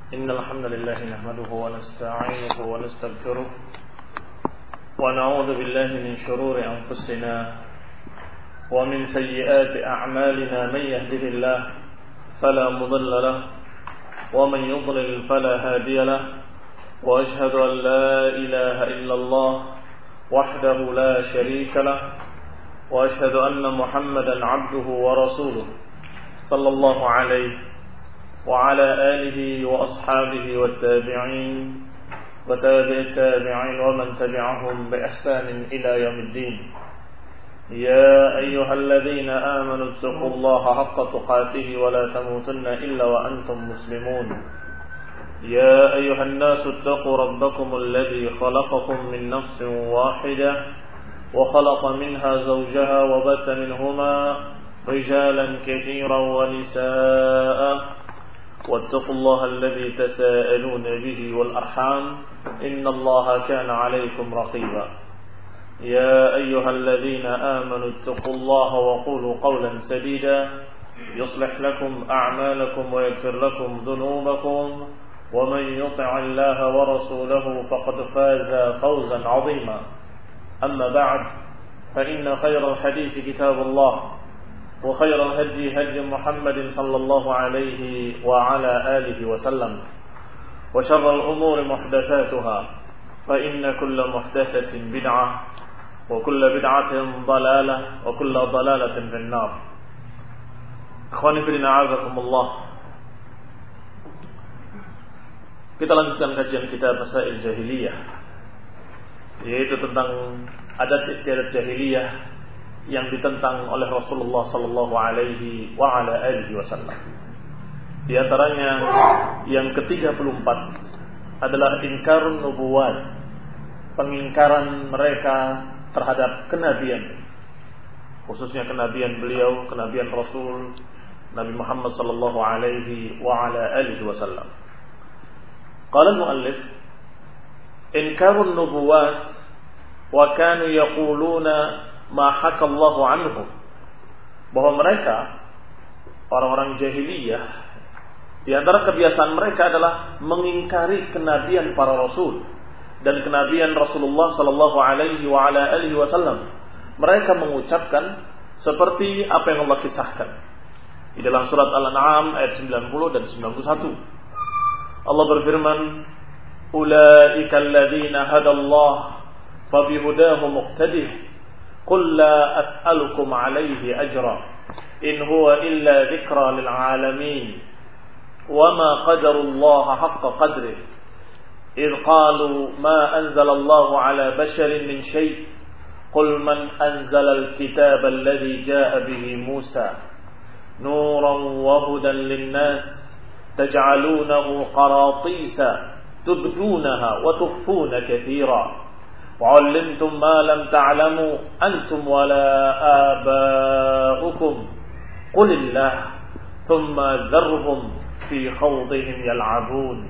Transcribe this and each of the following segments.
إن الحمد لله نحمده ونستعينه ونستغفره ونعوذ بالله من شرور أنفسنا ومن سيئات أعمالنا. من يهده الله فلا مضل له ومن يضلل فلا هادي له وأشهد أن لا إله إلا الله وحده لا شريك له وأشهد أن محمدا عبده ورسوله صلى الله عليه وعلى آله وأصحابه والتابعين وتابع التابعين ومن تبعهم بإحسان إلى يوم الدين. يا أيها الذين آمنوا اتقوا الله حق تقاته ولا تموتن إلا وأنتم مسلمون. يا أيها الناس اتقوا ربكم الذي خلقكم من نفس واحدة وخلق منها زوجها وبث منهما رجالا كثيرا ونساء واتقوا الله الذي تساءلون به والأرحام إن الله كان عليكم رقيبا. يا أيها الذين آمنوا اتقوا الله وقولوا قولا سديدا يصلح لكم أعمالكم ويغفر لكم ذنوبكم ومن يطع الله ورسوله فقد فاز فوزا عظيما. أما بعد فإن خير الحديث كتاب الله وخير الهدي هدي محمد صلى الله عليه وعلى آله وسلم وشر الأمور محدثاتها فإن كل محدثة بدعة وكل بدعة ضلالة وكل ضلالة في النار. Ikhwani fillah a'azakumullah. Kita lanjutkan kajian kita Masail Jahiliyah, yaitu tentang adat istiadat jahiliyah yang ditentang oleh Rasulullah sallallahu alaihi wa ala alihi wasallam. Di antaranya yang ke-34 adalah inkarun nubuwat, pengingkaran mereka terhadap kenabian, khususnya kenabian beliau, kenabian Rasul Nabi Muhammad sallallahu alaihi wa ala alihi wasallam. Qala al-muallif inkarun nubuwat wa kanu yaquluna ma hakallahu anhu, bahwa mereka orang-orang jahiliyah di antara kebiasaan mereka adalah mengingkari kenabian para rasul dan kenabian Rasulullah sallallahu alaihi wa ala alihi wasallam. Mereka mengucapkan seperti apa yang Allah kisahkan di dalam surat Al-An'am ayat 90 dan 91. Allah berfirman, "Ulaika alladziina hadallah fabihudahu muqtadih قل لا أسألكم عليه أجرا إن هو إلا ذكرى للعالمين وما قدر الله حق قدره إذ قالوا ما أنزل الله على بشر من شيء قل من أنزل الكتاب الذي جاء به موسى نورا وهدى للناس تجعلونه قراطيس تبدونها وتخفون كثيرا وعلمتم ما لم تعلموا أنتم ولا آباؤكم قل الله ثم ذرهم في خوضهم يلعبون.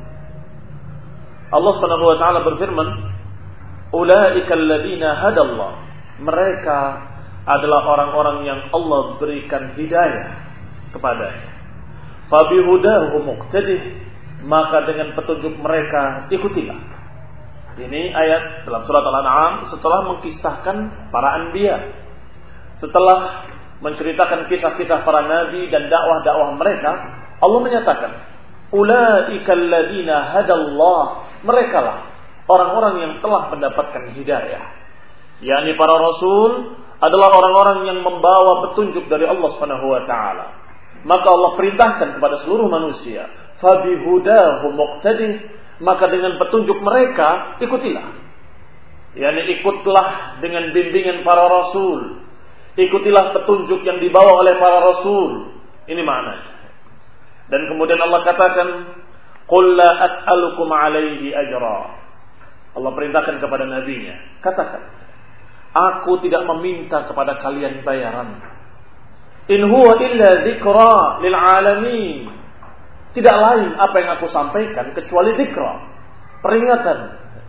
Allah Subhanahu wa taala berfirman, "Ulaika alladziina hadallah." Mereka adalah orang-orang yang Allah berikan hidayah kepadanya. Fa bihudahu muqtadih, maka dengan petunjuk mereka ikutilah. Ini ayat dalam surat Al-An'am setelah mengkisahkan para anbiya, setelah menceritakan kisah-kisah para nabi dan dakwah-dakwah mereka. Allah menyatakan, "Ulaika alladziina hadallah." Merekalah orang-orang yang telah mendapatkan hidayah. yakni para rasul adalah orang-orang yang membawa petunjuk dari Allah Subhanahu wa taala. Maka Allah perintahkan kepada seluruh manusia, "Fabihudahu muqtadih." Maka dengan petunjuk mereka ikutilah. yakni ikutlah dengan bimbingan para rasul. Ikutilah petunjuk yang dibawa oleh para rasul. Ini maknanya. Dan kemudian Allah katakan, "Qul la as'alukum 'alaihi ajra." Allah perintahkan kepada nabinya, katakan, "Aku tidak meminta kepada kalian bayaran. In huwa illa dzikra lil 'alamin." Tidak lain apa yang aku sampaikan kecuali dzikra, peringatan.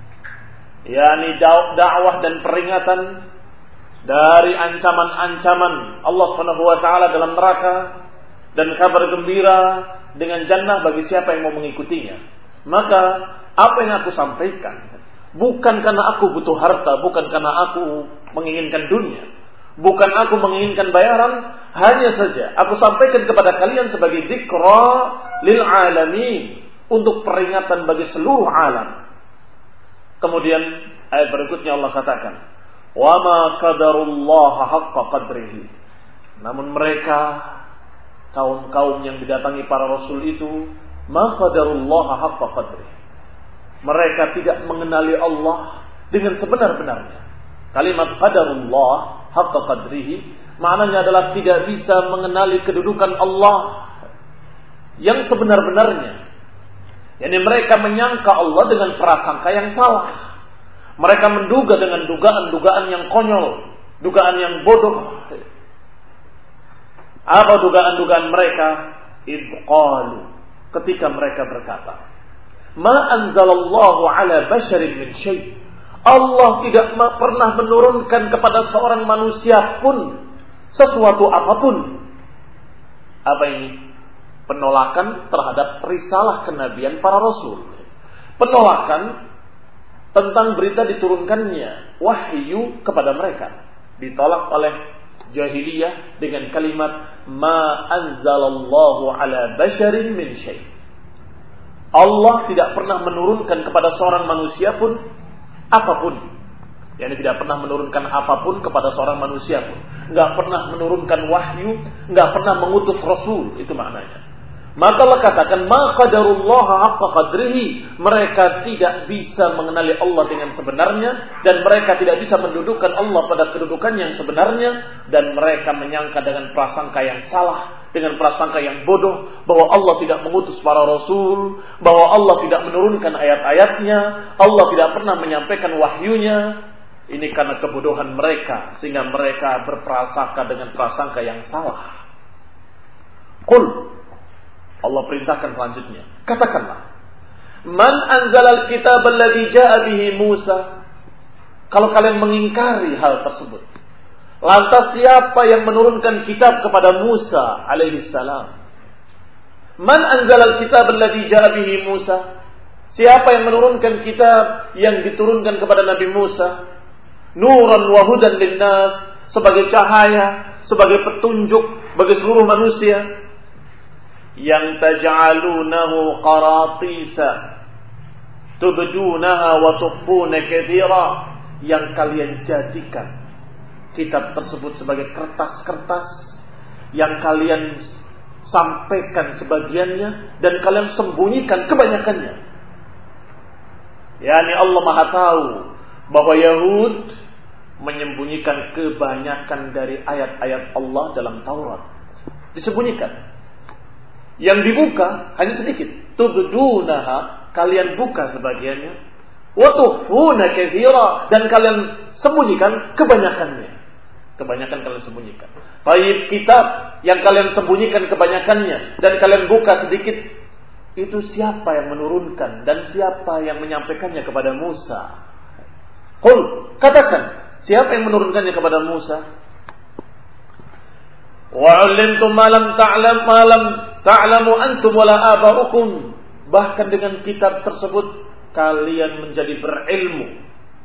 yakni dakwah dan peringatan dari ancaman-ancaman Allah Subhanahu wa taala dalam neraka dan kabar gembira dengan jannah bagi siapa yang mau mengikutinya. Maka apa yang aku sampaikan bukan karena aku butuh harta, bukan karena aku menginginkan dunia, bukan aku menginginkan bayaran, hanya saja aku sampaikan kepada kalian sebagai dzikra lil alamin, untuk peringatan bagi seluruh alam. Kemudian ayat berikutnya Allah katakan, wa ma qadarullaha haqqa qadrihi. Namun mereka, kaum-kaum yang didatangi para rasul itu, ma qadarullaha haqqa qadrihi. Mereka tidak mengenali Allah dengan sebenar-benarnya. Kalimat qadarullah haqqa qadrihi maknanya adalah tidak bisa mengenali kedudukan Allah yang sebenar-benarnya. Yani mereka menyangka Allah dengan prasangka yang salah. Mereka menduga dengan dugaan-dugaan yang konyol, dugaan yang bodoh. Apa dugaan-dugaan mereka? Idqalu, ketika mereka berkata, ma anzalallahu ala basharin min syai'. Allah tidak pernah menurunkan kepada seorang manusia pun sesuatu apapun. Apa ini? Penolakan terhadap risalah kenabian para rasul. Penolakan tentang berita diturunkannya wahyu kepada mereka. Ditolak oleh jahiliyah dengan kalimat ma anzalallahu ala basharin min syai'. Allah tidak pernah menurunkan kepada seorang manusia pun apapun. Yani tidak pernah menurunkan apapun kepada seorang manusia pun. Enggak pernah menurunkan wahyu, enggak pernah mengutus rasul, itu maknanya. Maka Allah katakan ma qadarullaha haqqa qadrihi. Mereka tidak bisa mengenali Allah dengan sebenarnya, dan mereka tidak bisa mendudukan Allah pada kedudukan yang sebenarnya, dan mereka menyangka dengan prasangka yang salah, dengan prasangka yang bodoh, bahwa Allah tidak mengutus para rasul, bahwa Allah tidak menurunkan ayat-ayatnya, Allah tidak pernah menyampaikan wahyunya. Ini karena kebodohan mereka, sehingga mereka berprasangka dengan prasangka yang salah. Qul, Allah perintahkan selanjutnya, katakanlah, man anzalal kitab alladhi ja'a bihi Musa. Kalau kalian mengingkari hal tersebut, lantas siapa yang menurunkan kitab kepada Musa alaihi salam? Man anzalal kitab alladhi ja'a bihi Musa. Siapa yang menurunkan kitab yang diturunkan kepada Nabi Musa? Nuran wa hudan linnas, sebagai cahaya, sebagai petunjuk bagi seluruh manusia. Yang taj'alunahu qaratisa tubdunaha wa tukhfuna katsira, yang kalian jadikan kitab tersebut sebagai kertas-kertas yang kalian sampaikan sebagiannya dan kalian sembunyikan kebanyakannya. Yani Allah Maha tahu bahwa Yahud menyembunyikan kebanyakan dari ayat-ayat Allah dalam Taurat. Disembunyikan. Yang dibuka hanya sedikit. Tubdunaha, kalian buka sebagiannya. Wa tukhfuna katsira, dan kalian sembunyikan kebanyakannya. Kebanyakan kalian sembunyikan. Baik, kitab yang kalian sembunyikan kebanyakannya dan kalian buka sedikit, itu siapa yang menurunkan dan siapa yang menyampaikannya kepada Musa? Qul, katakan, siapa yang menurunkannya kepada Musa? Wa 'allamtum ma lam ta'lamu antum wala aba'ukum. Bahkan dengan kitab tersebut kalian menjadi berilmu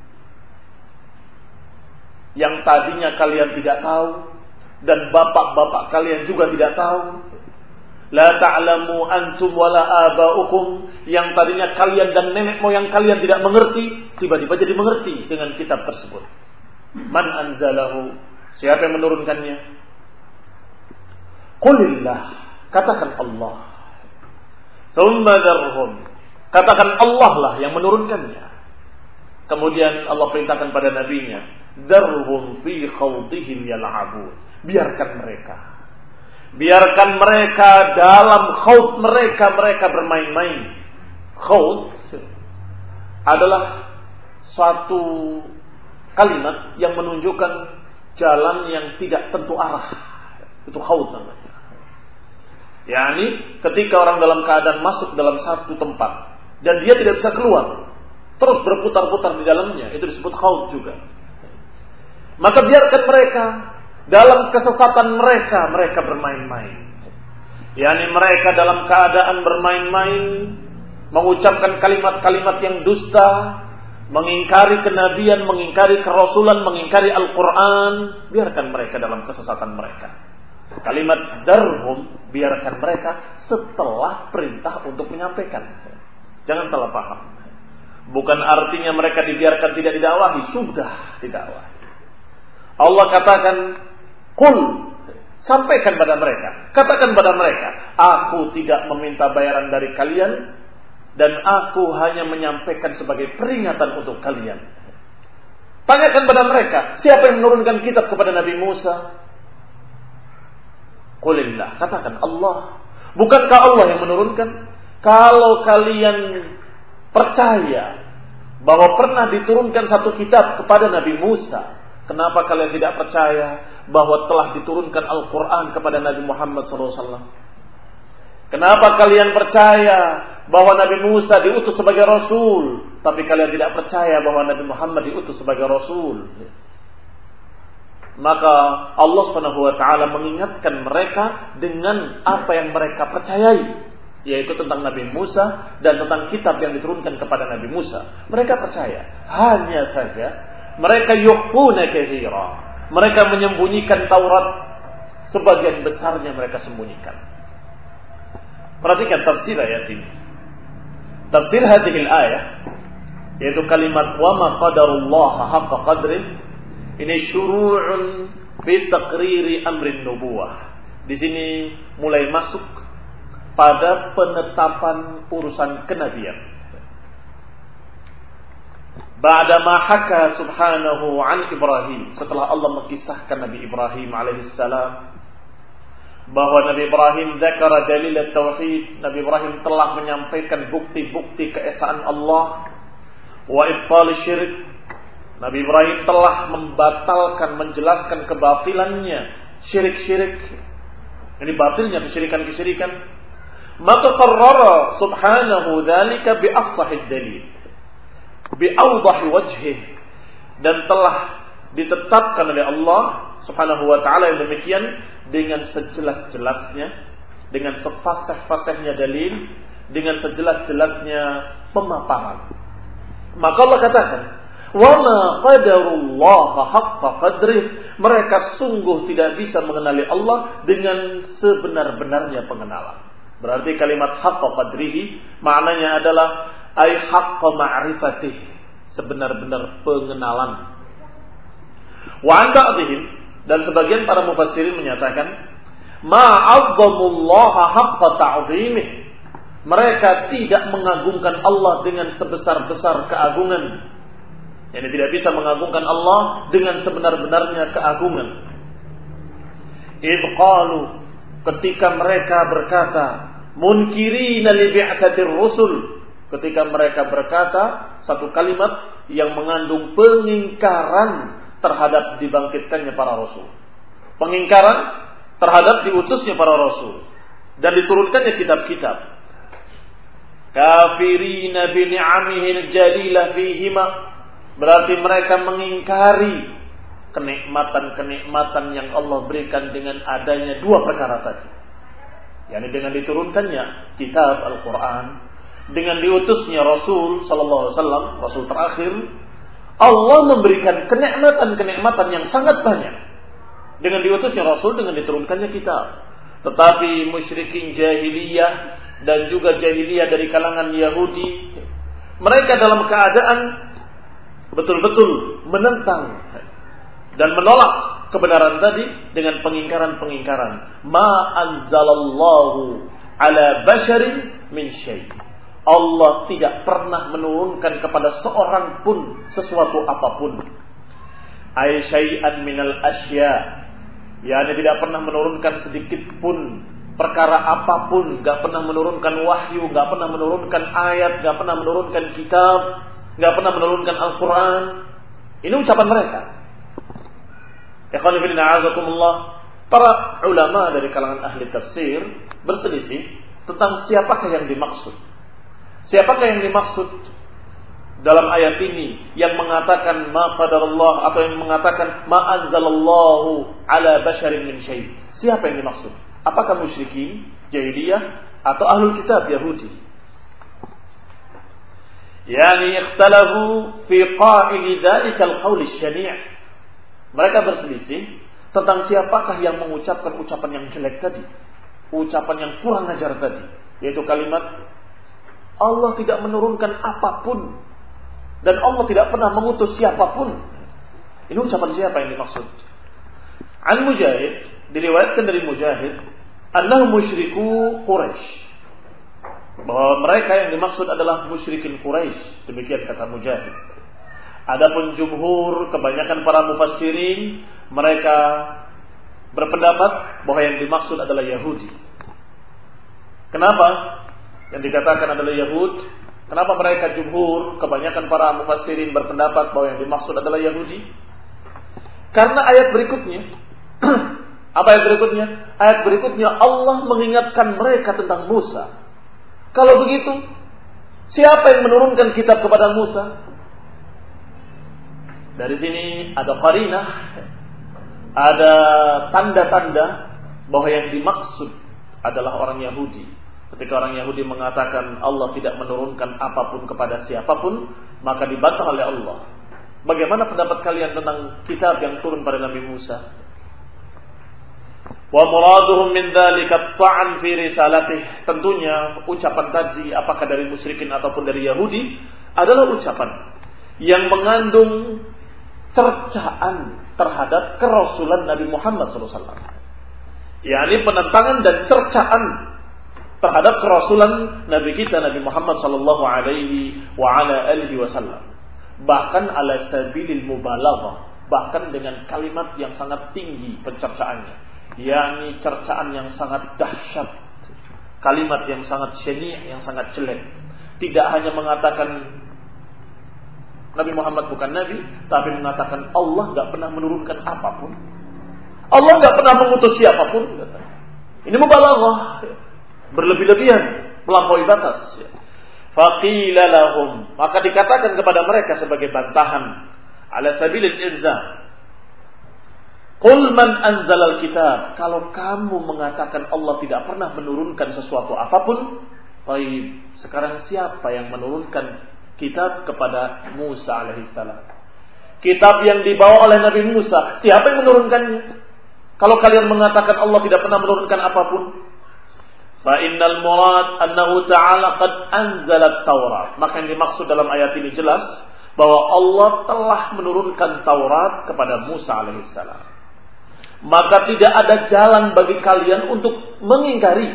yang tadinya kalian tidak tahu, dan bapak-bapak kalian juga tidak tahu. La ta'lamu antum wala aba'ukum, yang tadinya kalian dan nenek moyang kalian tidak mengerti, tiba-tiba jadi mengerti dengan kitab tersebut. Man anzalahu, siapa yang menurunkannya? Qulillah, katakan Allah. Tsumma dzarhum, katakan Allah lah yang menurunkannya. Kemudian Allah perintahkan pada nabinya, dzarhum fi khawdihim yal'abun. Biarkan mereka dalam khawd mereka bermain-main. Khawd adalah satu kalimat yang menunjukkan jalan yang tidak tentu arah. Itu khawd namanya. Yani ketika orang dalam keadaan masuk dalam satu tempat dan dia tidak bisa keluar, terus berputar-putar di dalamnya, itu disebut khawd juga. Maka biarkan mereka dalam kesesatan mereka bermain-main. Yani mereka dalam keadaan bermain-main, mengucapkan kalimat-kalimat yang dusta, mengingkari kenabian, mengingkari kerasulan, mengingkari Al-Quran, biarkan mereka dalam kesesatan mereka. Kalimat darhum, biarkan mereka setelah perintah untuk menyampaikan. Jangan salah paham. Bukan artinya mereka dibiarkan tidak didakwahi, sudah didakwahi. Allah katakan, qul, sampaikan pada mereka, katakan pada mereka, aku tidak meminta bayaran dari kalian, dan aku hanya menyampaikan sebagai peringatan untuk kalian. Tanyakan pada mereka, siapa yang menurunkan kitab kepada Nabi Musa? Qulillah, katakan Allah. Bukankah Allah yang menurunkan? Kalau kalian percaya bahwa pernah diturunkan satu kitab kepada Nabi Musa, kenapa kalian tidak percaya bahwa telah diturunkan Al-Quran kepada Nabi Muhammad SAW? Kenapa kalian percaya bahwa Nabi Musa diutus sebagai Rasul, tapi kalian tidak percaya bahwa Nabi Muhammad diutus sebagai Rasul? Maka Allah SWT mengingatkan mereka dengan apa yang mereka percayai, yaitu tentang Nabi Musa dan tentang kitab yang diturunkan kepada Nabi Musa. Mereka percaya. Hanya saja mereka yukhfuna katsira. Mereka menyembunyikan Taurat, sebagian besarnya mereka sembunyikan. Perhatikan tafsir ayat ini. Tafsir hadhil ayah, yaitu kalimat wa ma qadarullaha haqqa qadrih, ini syuru'un fi taqriri amrin nubuwah. Di sini mulai masuk pada penetapan urusan kenabian. Ba'da ma haka subhanahu an Ibrahim, setelah Allah mengisahkan Nabi Ibrahim alaihissalam, bahwa Nabi Ibrahim zakara dalil tauhid, Nabi Ibrahim telah menyampaikan bukti-bukti keesaan Allah, wa ibtal syirik, Nabi Ibrahim telah membatalkan, menjelaskan kebatilannya syirik-syirik, ini batilnya kesyirikan-kesyirikan. Maka qarrara subhanahu dzalika bi afsahid dalil, bi awdahi wajhih, dan telah ditetapkan oleh Allah Subhanahu wa ta'ala yang demikian dengan sejelas-jelasnya, dengan sefasih-fasihnya dalil, dengan sejelas-jelasnya pemaparan. Maka Allah katakan, wa ma qadarullaha haqqa qadrih, mereka sungguh tidak bisa mengenali Allah dengan sebenar-benarnya pengenalan. Berarti kalimat haqqa qadrihi maknanya adalah ay haqqa ma'rifatih, sebenar-benar pengenalan. Wa an ba'dihim, dan sebagian para mufassirin menyatakan ma'azzamullaha haqqa ta'zimih, mereka tidak mengagungkan Allah dengan sebesar-besar keagungan. Yani tidak bisa mengagungkan Allah dengan sebenar-benarnya keagungan. Idh qalu, ketika mereka berkata, munkirina li bi'tsatir rusul, ketika mereka berkata satu kalimat yang mengandung pengingkaran terhadap dibangkitkannya para rasul, pengingkaran terhadap diutusnya para rasul dan diturunkannya kitab-kitab. Kafirina bi ni'amihi jalilah fihima, berarti mereka mengingkari kenikmatan-kenikmatan yang Allah berikan dengan adanya dua perkara tadi, yakni dengan diturunkannya kitab Al-Quran, dengan diutusnya Rasul sallallahu alaihi wasallam, Rasul terakhir. Allah memberikan kenikmatan-kenikmatan yang sangat banyak dengan diutusnya Rasul, dengan diturunkannya kitab. Tetapi musyrikin jahiliyah dan juga jahiliyah dari kalangan Yahudi, mereka dalam keadaan betul-betul menentang dan menolak kebenaran tadi dengan pengingkaran-pengingkaran. Ma anzalallahu ala basharin min syai', Allah tidak pernah menurunkan kepada seorang pun sesuatu apapun. Ay syai'an minal asya', yakni tidak pernah menurunkan sedikit pun perkara apapun, enggak pernah menurunkan wahyu, enggak pernah menurunkan ayat, enggak pernah menurunkan kitab, enggak pernah menurunkan Al-Qur'an. Ini ucapan mereka. Ikhwan fillah a'azakumullah, para ulama dari kalangan ahli tafsir berselisih tentang siapakah yang dimaksud. Siapakah yang dimaksud dalam ayat ini yang mengatakan ma qadarullah atau yang mengatakan ma anzalallahu ala basharin min syai'? Siapa yang dimaksud? Apakah musyrikin jahiliyah atau ahlul kitab Yahudi? Yani ikhtalafu fi qa'ili dzalikal qaul asy-syani'. Mereka berselisih tentang siapakah yang mengucapkan ucapan yang jelek tadi, ucapan yang kurang ajar tadi, yaitu kalimat Allah tidak menurunkan apapun dan Allah tidak pernah mengutus siapapun. Ini ucapan siapa yang dimaksud? An Mujahid, diriwayatkan dari Mujahid, annahum musyriku Quraisy, bahwa mereka yang dimaksud adalah musyrikin Quraisy. Demikian kata Mujahid. Adapun jumhur, kebanyakan para mufassirin, mereka berpendapat bahwa yang dimaksud adalah Yahudi. Kenapa yang dikatakan adalah Yahud? Kenapa mereka jumhur, kebanyakan para mufassirin berpendapat bahwa yang dimaksud adalah Yahudi? Karena ayat berikutnya, apa ayat berikutnya? Ayat berikutnya Allah mengingatkan mereka tentang Musa. Kalau begitu, siapa yang menurunkan kitab kepada Musa? Dari sini ada qarinah, ada tanda-tanda bahwa yang dimaksud adalah orang Yahudi. Ketika orang Yahudi mengatakan Allah tidak menurunkan apapun kepada siapapun, maka dibantah oleh Allah. Bagaimana pendapat kalian tentang kitab yang turun pada Nabi Musa? Wa muraduhum min dzalika ta'an fi risalatih. Tentunya ucapan tadi, apakah dari musyrikin ataupun dari Yahudi, adalah ucapan yang mengandung cercaan terhadap kerasulan Nabi Muhammad SAW. yakni penentangan dan cercaan terhadap kerasulan Nabi kita Nabi Muhammad sallallahu alaihi wasallam. Bahkan ala sabilil mubalaghah, bahkan dengan kalimat yang sangat tinggi pencercaannya, yakni cercaan yang sangat dahsyat, kalimat yang sangat syeni', yang sangat jelek. Tidak hanya mengatakan Nabi Muhammad bukan Nabi, tapi mengatakan Allah gak pernah menurunkan apapun, Allah gak pernah mengutus siapapun. Ini mubalaghah, berlebih-lebihan, melampaui batas. Faqila lahum, maka dikatakan kepada mereka sebagai bantahan, ala sabilil ilzam, qul man anzalal kitab, kalau kamu mengatakan Allah tidak pernah menurunkan sesuatu apapun, baik, sekarang siapa yang menurunkan kitab kepada Musa alaihissalam? Kitab yang dibawa oleh Nabi Musa, siapa yang menurunkannya? Kalau kalian mengatakan Allah tidak pernah menurunkan apapun, fa innal murad annahu ta'ala qad anzala at-Taurat. Maka yang dimaksud dalam ayat ini jelas bahwa Allah telah menurunkan Taurat kepada Musa alaihissalam. Maka tidak ada jalan bagi kalian untuk mengingkari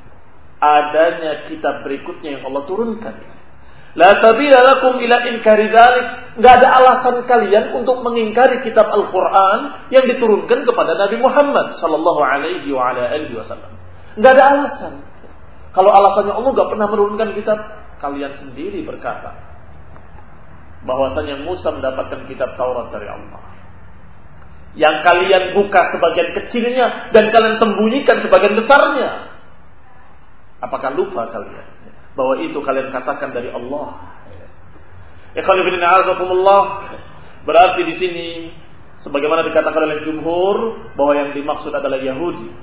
adanya kitab berikutnya yang Allah turunkan. La sabila lakum ila inkari dzalik. Enggak ada alasan kalian untuk mengingkari kitab Al-Qur'an yang diturunkan kepada Nabi Muhammad sallallahu alaihi wasallam. Enggak ada alasan. Kalau alasannya Allah enggak pernah menurunkan kitab, kalian sendiri berkata bahwasanya Musa mendapatkan kitab Taurat dari Allah, yang kalian buka sebagian kecilnya dan kalian sembunyikan sebagian besarnya. Apakah lupa kalian bahwa itu kalian katakan dari Allah? Ikhwan fillah azakumullah. Berarti di sini sebagaimana dikatakan oleh jumhur bahwa yang dimaksud adalah Yahudi.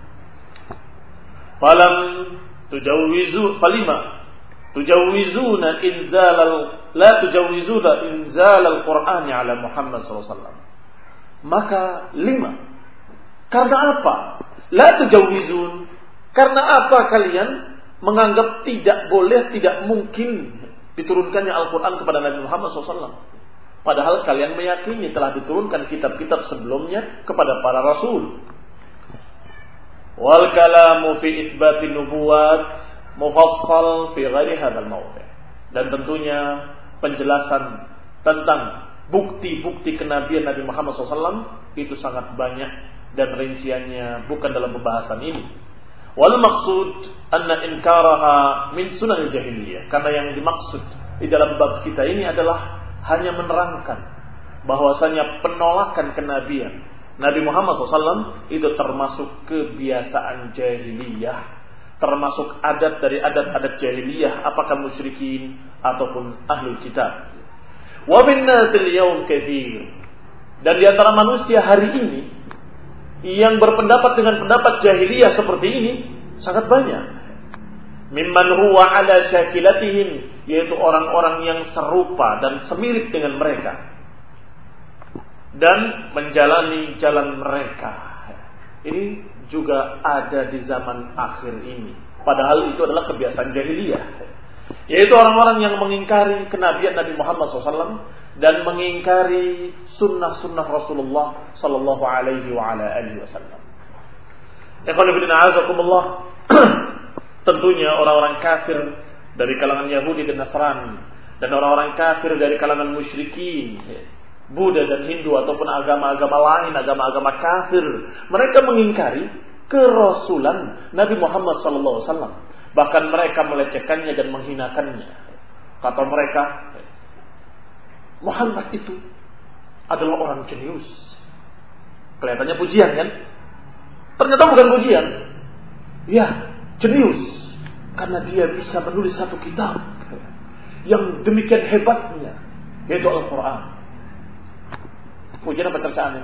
Falam tujawwizu falima tujawwizuna la tujawwizuna inzal al-Qur'an ala Muhammad sallallahu alaihi wasallam. Maka 5. Karena apa? La tujawwizun. Karena apa kalian menganggap tidak boleh, tidak mungkin diturunkannya Al-Quran kepada Nabi Muhammad SAW? Padahal kalian meyakini telah diturunkan kitab-kitab sebelumnya kepada para rasul. Wal kalamu fi itsbatin nubuwat mufassal fi ghairi hadzal mawdi'. Dan tentunya penjelasan tentang bukti-bukti kenabian Nabi Muhammad SAW itu sangat banyak dan rinciannya bukan dalam pembahasan ini. Wal maksud anna inkaraha min sunanil jahiliyah. Karena yang dimaksud di dalam bab kita ini adalah hanya menerangkan bahwasanya penolakan kenabian Nabi Muhammad SAW itu termasuk kebiasaan jahiliyah, termasuk adat dari adat-adat jahiliyah, apakah musyrikin ataupun ahlul kitab. Wa bin nasil yaum katsir. Dan di antara manusia hari ini yang berpendapat dengan pendapat jahiliyah seperti ini sangat banyak. mimman huwa ala syakilatihim, yaitu orang-orang yang serupa dan semirip dengan mereka dan menjalani jalan mereka. Ini juga ada di zaman akhir ini, padahal itu adalah kebiasaan jahiliyah, yaitu orang-orang yang mengingkari kenabian Nabi Muhammad SAW dan mengingkari sunnah-sunnah Rasulullah Sallallahu Alaihi Wasallam. Tentunya orang-orang kafir dari kalangan Yahudi dan Nasrani dan orang-orang kafir dari kalangan musyrikin, Buddha dan Hindu ataupun agama-agama lain, agama-agama kafir, mereka mengingkari kerasulan Nabi Muhammad SAW. Bahkan mereka melecehkannya dan menghinakannya. Kata mereka, Muhammad itu adalah orang jenius. Kelihatannya pujian kan? Ternyata bukan pujian. Ya, jenius. Karena dia bisa menulis satu kitab yang demikian hebatnya, yaitu Al-Quran. Pujian apa cercaan ini?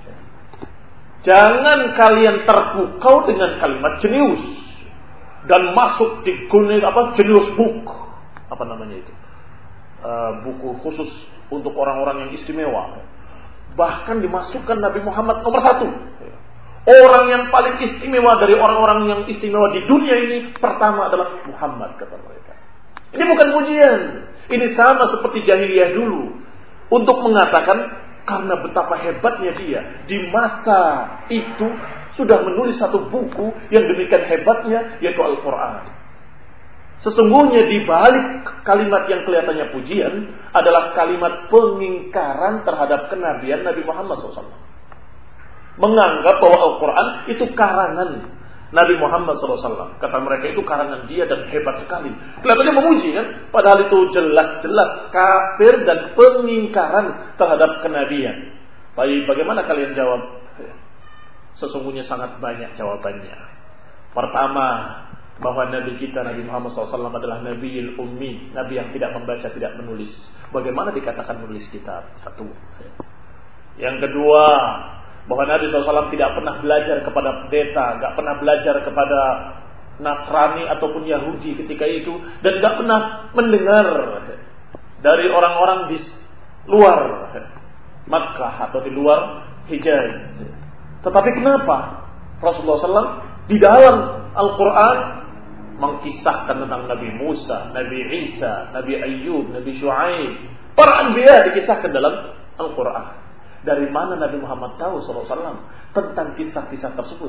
Jangan kalian terpukau dengan kalimat jenius dan masuk di jenius book. Apa namanya itu? Buku khusus untuk orang-orang yang istimewa. Bahkan dimasukkan Nabi Muhammad nomor 1. Orang yang paling istimewa dari orang-orang yang istimewa di dunia ini pertama adalah Muhammad, kata mereka. Ini bukan pujian. Ini sama seperti jahiliyah dulu untuk mengatakan karena betapa hebatnya dia di masa itu sudah menulis satu buku yang demikian hebatnya, yaitu Al-Quran. Sesungguhnya di balik kalimat yang kelihatannya pujian adalah kalimat pengingkaran terhadap kenabian Nabi Muhammad SAW. Menganggap bahwa Al-Quran itu karangan Nabi Muhammad SAW. Kata mereka itu karangan dia dan hebat sekali. Kelihatannya memuji kan? Padahal itu jelas-jelas kafir dan pengingkaran terhadap kenabian. Baik, bagaimana kalian jawab? Sesungguhnya sangat banyak jawabannya. Pertama, bahwa Nabi kita Nabi Muhammad SAW adalah Nabiul Ummi, Nabi yang tidak membaca, tidak menulis. Bagaimana dikatakan menulis kitab? Satu. Yang kedua, bahwa Nabi SAW tidak pernah belajar kepada pendeta, tidak pernah belajar kepada Nasrani ataupun Yahudi ketika itu, dan tidak pernah mendengar dari orang-orang di luar Makkah atau di luar Hijaz. Tetapi kenapa Rasulullah SAW di dalam Al-Quran mengkisahkan tentang Nabi Musa, Nabi Isa, Nabi Ayyub, Nabi Shu'aib, para anbiya dikisahkan dalam Al-Quran. Dari mana Nabi Muhammad tahu SAW tentang kisah-kisah tersebut?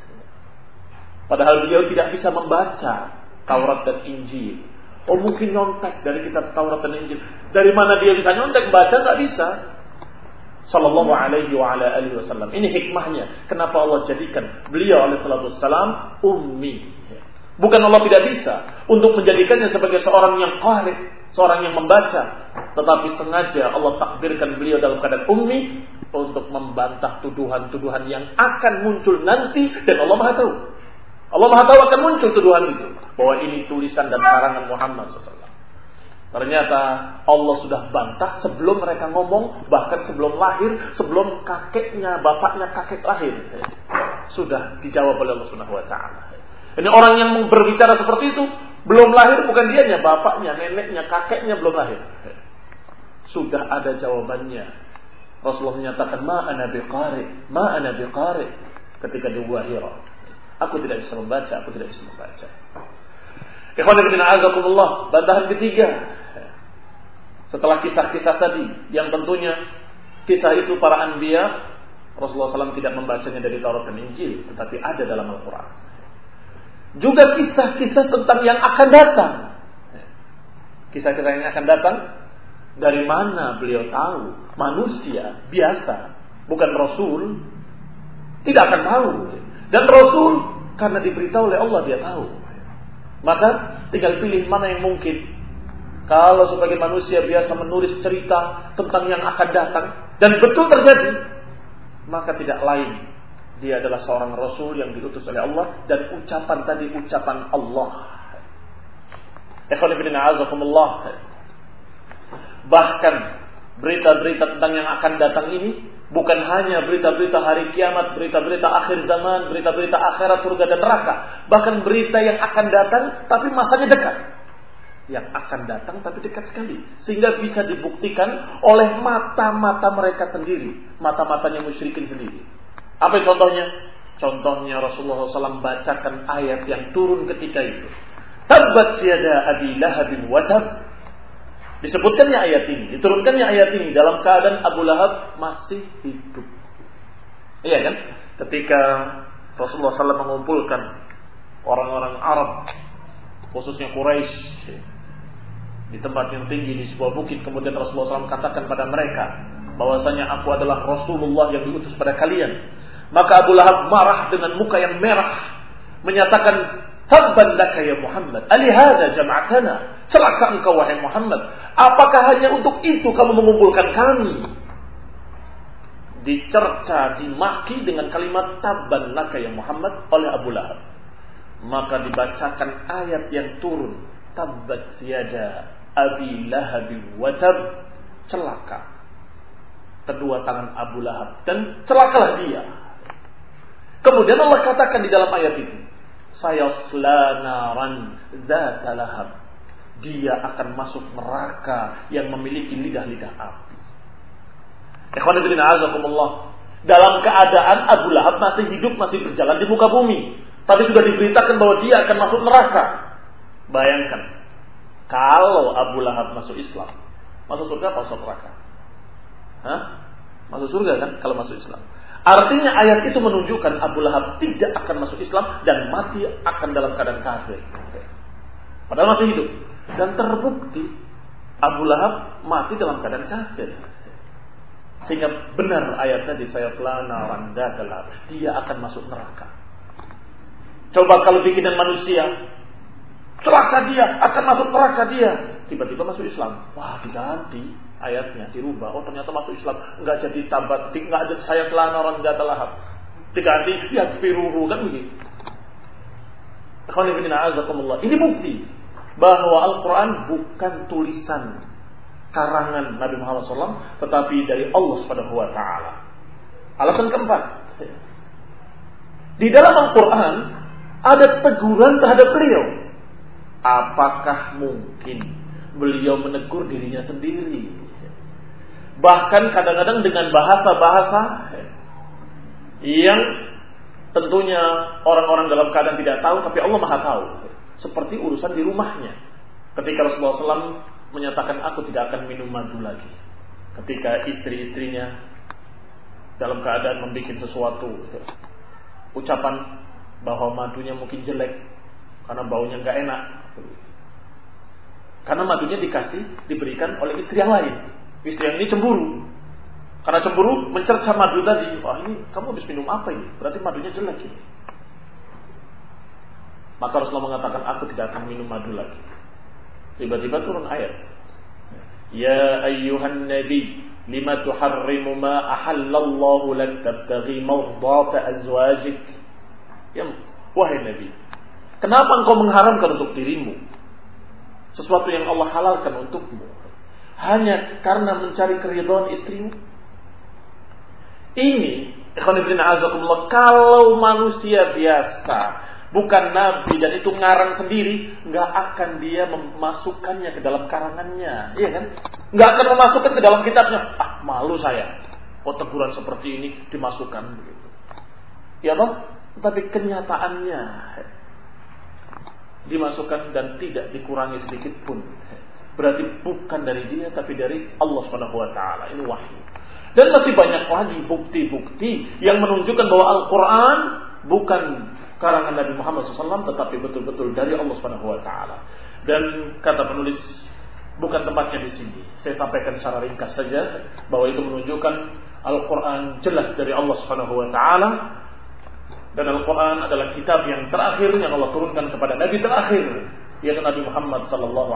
Padahal beliau tidak bisa membaca Taurat dan Injil. Oh, mungkin nyontek dari kitab Taurat dan Injil. Dari mana dia bisa nyontek? Baca nggak bisa. Sallallahu alaihi wa ala alihi wasallam. Ini hikmahnya. Kenapa Allah jadikan beliau alaihi salatu wassalam ummi. Bukan Allah tidak bisa untuk menjadikannya sebagai seorang yang qari, seorang yang membaca. Tetapi sengaja Allah takdirkan beliau dalam keadaan ummi untuk membantah tuduhan-tuduhan yang akan muncul nanti. Dan Allah Maha tahu. Allah Maha tahu akan muncul tuduhan itu. Bahwa ini tulisan dan karangan Muhammad SAW. Ternyata Allah sudah bantah sebelum mereka ngomong. Bahkan sebelum lahir. Sebelum kakeknya, bapaknya kakek lahir. Sudah dijawab oleh Allah Subhanahu wa ta'ala. Ini orang yang berbicara seperti itu. Belum lahir bukan dianya, bapaknya, neneknya, kakeknya belum lahir. Sudah ada jawabannya. Rasulullah menyatakan ma ana biqari ketika di Gua Hira. Aku tidak bisa membaca, aku tidak bisa membaca. Ikhwan fillah azakumullah, bantahan ketiga. Setelah kisah-kisah tadi yang tentunya kisah itu para anbiya, Rasulullah SAW tidak membacanya dari Taurat dan Injil, tetapi ada dalam Al-Quran. Juga kisah-kisah tentang yang akan datang. Kisah-kisah yang akan datang, dari mana beliau tahu? Manusia biasa, bukan Rasul, tidak akan tahu. Dan Rasul, karena diberitahu oleh Allah, dia tahu. Maka tinggal pilih mana yang mungkin. Kalau sebagai manusia biasa menulis cerita tentang yang akan datang, dan betul terjadi, maka tidak lain dia adalah seorang Rasul yang diutus oleh Allah. Dan ucapan tadi ucapan Allah. Ikhwan fillah azakumullah. Bahkan Berita-berita tentang yang akan datang ini bukan hanya berita-berita hari kiamat, berita-berita akhir zaman, berita-berita akhirat, surga dan neraka. Bahkan berita yang akan datang tapi masanya dekat. Yang akan datang tapi dekat sekali. Sehingga bisa dibuktikan oleh mata-mata mereka sendiri. Mata-matanya musyrikin sendiri. Apa contohnya? Contohnya Rasulullah SAW bacakan ayat yang turun ketika itu. Tabbat yada abi lahabin wa tab. Disebutkannya ayat ini, diturunkannya ayat ini dalam keadaan Abu Lahab masih hidup. Iya kan? Ketika Rasulullah SAW mengumpulkan orang-orang Arab, khususnya Quraisy, di tempat yang tinggi di sebuah bukit, kemudian Rasulullah SAW katakan pada mereka bahwasanya aku adalah Rasulullah yang diutus pada kalian. Maka Abu Lahab marah dengan muka yang merah, menyatakan, Tabban laka ya Muhammad, alihada jama'atana. Celaka engkau wahai Muhammad, apakah hanya untuk itu kamu mengumpulkan kami? Dicerca, dimaki dengan kalimat Tabban laka ya Muhammad oleh Abu Lahab. Maka dibacakan ayat yang turun, Tabbat yada abi lahabi wa tab. Celaka kedua tangan Abu Lahab dan celakalah dia. Kemudian Allah katakan di dalam ayat itu, sayasla naran dzata lahab. Dia akan masuk neraka yang memiliki lidah-lidah api. Ikhwan fillah azakumullah. Dalam keadaan Abu Lahab masih hidup, masih berjalan di muka bumi, tapi sudah diberitakan bahwa dia akan masuk neraka. Bayangkan, kalau Abu Lahab masuk Islam, masuk surga atau masuk neraka? Hah? Masuk surga kan kalau masuk Islam. Artinya ayat itu menunjukkan Abu Lahab tidak akan masuk Islam dan mati akan dalam keadaan kafir. Padahal masih hidup. Dan terbukti Abu Lahab mati dalam keadaan kafir. Sehingga benar ayat tadi, sayasla naran dzata lahab. Dia akan masuk neraka. Coba kalau bikinan manusia, celaka dia, akan masuk neraka dia. Tiba-tiba masuk Islam. Wah, diganti ayatnya, dirubah. Oh, ternyata masuk Islam. Enggak jadi tabat, enggak ada sayasla naran dzata lahab. Diganti yaghfiruhu, kan begitu. Ini bukti bahwa Al-Quran bukan tulisan karangan Nabi Muhammad SAW, tetapi dari Allah Subhanahu wa Ta'ala. Alasan keempat, di dalam Al-Quran ada teguran terhadap beliau. Apakah mungkin beliau menegur dirinya sendiri? Bahkan kadang-kadang dengan bahasa-bahasa yang tentunya orang-orang dalam keadaan tidak tahu, tapi Allah Maha tahu. Seperti urusan di rumahnya. Ketika Rasulullah SAW menyatakan, aku tidak akan minum madu lagi. Ketika istri-istrinya dalam keadaan membuat sesuatu, ucapan bahwa madunya mungkin jelek karena baunya nggak enak. Karena madunya diberikan oleh istri yang lain. Istri yang ini cemburu. Karena cemburu mencerca madu tadi. Wah, ini kamu habis minum apa ini? Berarti madunya jelek ini. Maka Rasulullah mengatakan, aku tidak akan minum madu lagi. Tiba-tiba turun ayat, ya ayyuhan nabi lima tuharrimu ma ahallallahu lak tabtaghi mardata azwajik. Ya, wahai nabi, kenapa engkau mengharamkan untuk dirimu sesuatu yang Allah halalkan untukmu hanya karena mencari keridhaan istrimu? Ini ikhwan fillah azakumullah, kalau manusia biasa bukan nabi dan itu ngarang sendiri, nggak akan dia memasukkannya ke dalam karangannya, iya kan? Nggak akan memasukkan ke dalam kitabnya. Ah, malu saya. Oh, teguran seperti ini dimasukkan begitu. Ya toh? Tapi kenyataannya dimasukkan dan tidak dikurangi sedikit pun. Berarti bukan dari dia, tapi dari Allah Subhanahu wa Ta'ala. Ini wahyu. Dan masih banyak lagi bukti-bukti yang menunjukkan bahwa Al-Quran bukan karangan Nabi Muhammad SAW, tetapi betul-betul dari Allah Subhanahu wa Ta'ala. Dan kata penulis, bukan tempatnya di sini. Saya sampaikan secara ringkas saja bahwa itu menunjukkan Al-Quran jelas dari Allah Subhanahu wa Ta'ala. Dan Al-Quran adalah kitab yang terakhir yang Allah turunkan kepada Nabi terakhir, yaitu Nabi Muhammad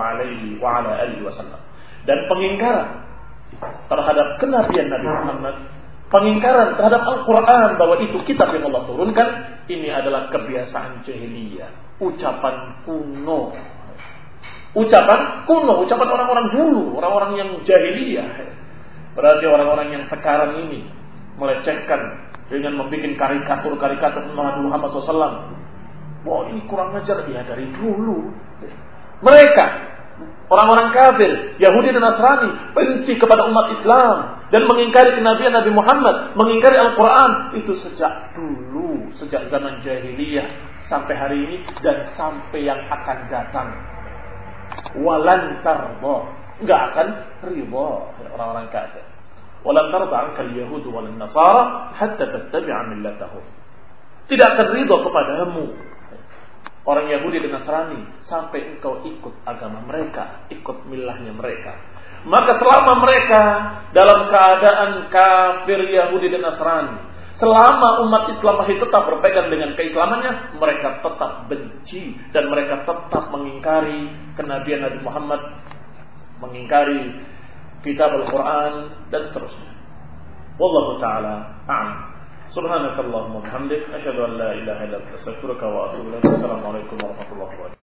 SAW. Dan pengingkaran terhadap kenabian Nabi Muhammad, pengingkaran terhadap Al-Quran bahwa itu kitab yang Allah turunkan, ini adalah kebiasaan jahiliyah, ucapan kuno. Ucapan kuno, ucapan orang-orang dulu, orang-orang yang jahiliyah. Berarti orang-orang yang sekarang ini melecehkan dengan membuat karikatur-karikatur Nabi Muhammad SAW. Wah, ini kurang ajar. Ya, dari dulu mereka, orang-orang kafir, Yahudi dan Nasrani, benci kepada umat Islam dan mengingkari kenabian Nabi Muhammad, mengingkari Al-Quran. Itu sejak dulu, sejak zaman jahiliyah sampai hari ini dan sampai yang akan datang. Walan tarda, enggak akan ridha orang-orang kafir. Walan tarda ankal yahud walan nasara hatta tattabi'a millatahum. Tidak akan ridha kepadamu orang Yahudi dan Nasrani sampai engkau ikut agama mereka, ikut milahnya mereka. Maka selama mereka dalam keadaan kafir Yahudi dan Nasrani, selama umat Islam masih tetap berpegang dengan keislamannya, mereka tetap benci dan mereka tetap mengingkari kenabian Nabi Muhammad, mengingkari kitab Al-Quran dan seterusnya. Wallahu ta'ala a'lam. Subhanakallahumma wa bihamdik, asyhadu an la ilaha illa anta, astaghfiruka wa atubu ilaik. Assalamualaikum warahmatullahi wabarakatuh.